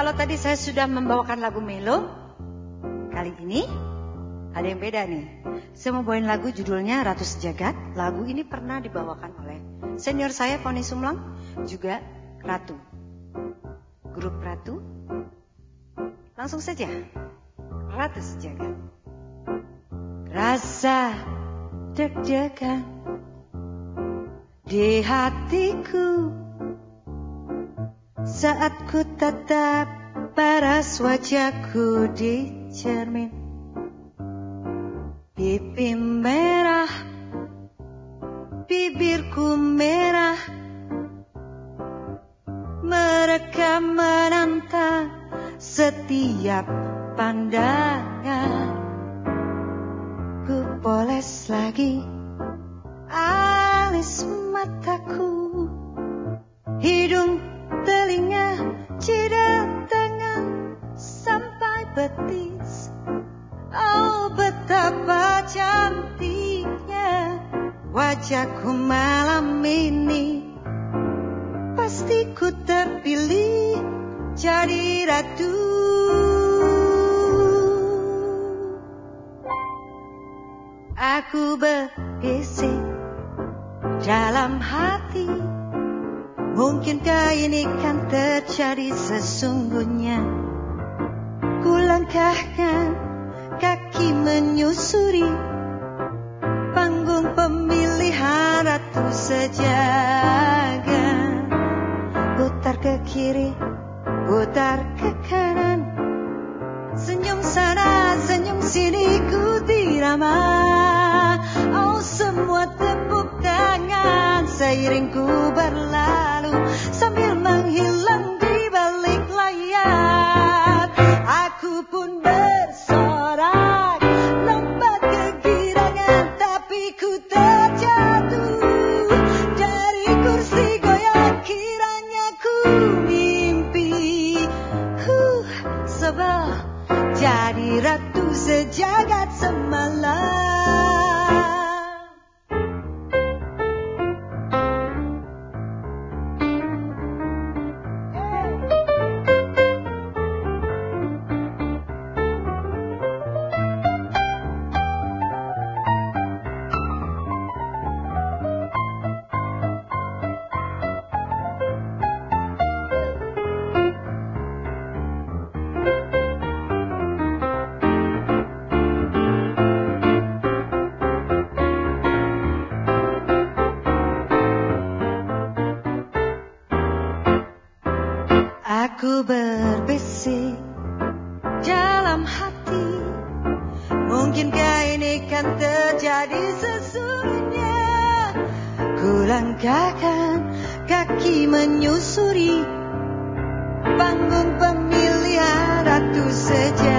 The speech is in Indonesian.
Kalau tadi saya sudah membawakan lagu Melo, kali ini ada yang beda nih. Saya mau bawain lagu judulnya Ratu Sejagat. Lagu ini pernah dibawakan oleh senior saya, Poni Sumlang, juga Ratu. Grup Ratu. Langsung saja, Ratu Sejagat. Rasa deg-degan di hatiku saat ku tatap paras wajahku di cermin. Pipi merah, bibirku merah, mereka menantang setiap pandangan. Ku poles lagi alis mataku, hidung, telinga, jidat, tangan, sampai betis. Oh, betapa cantiknya wajahku malam ini. Pasti ku terpilih jadi ratu. Aku berbisik dalam hati, mungkinkah ini kan terjadi sesungguhnya? Ku langkahkan kaki menyusuri panggung pemilihan Ratu Sejagat. Putar ke kiri, putar ke kanan, senyum sana, senyum sini, ku dirama. Oh, semua tepuk tangan seiring ku berlalu sambil menghilang di balik layar. Aku pun bersorak lompat kegirangan, tapi ku terjatuh dari kursi goyang. Kiranya ku mimpi, sebel jadi ratu sejagat semalam. Aku berbisik dalam hati, mungkinkah ini kan terjadi sesungguhnya? Ku langkahkan kaki menyusuri panggung pemilihan Ratu Sejagat.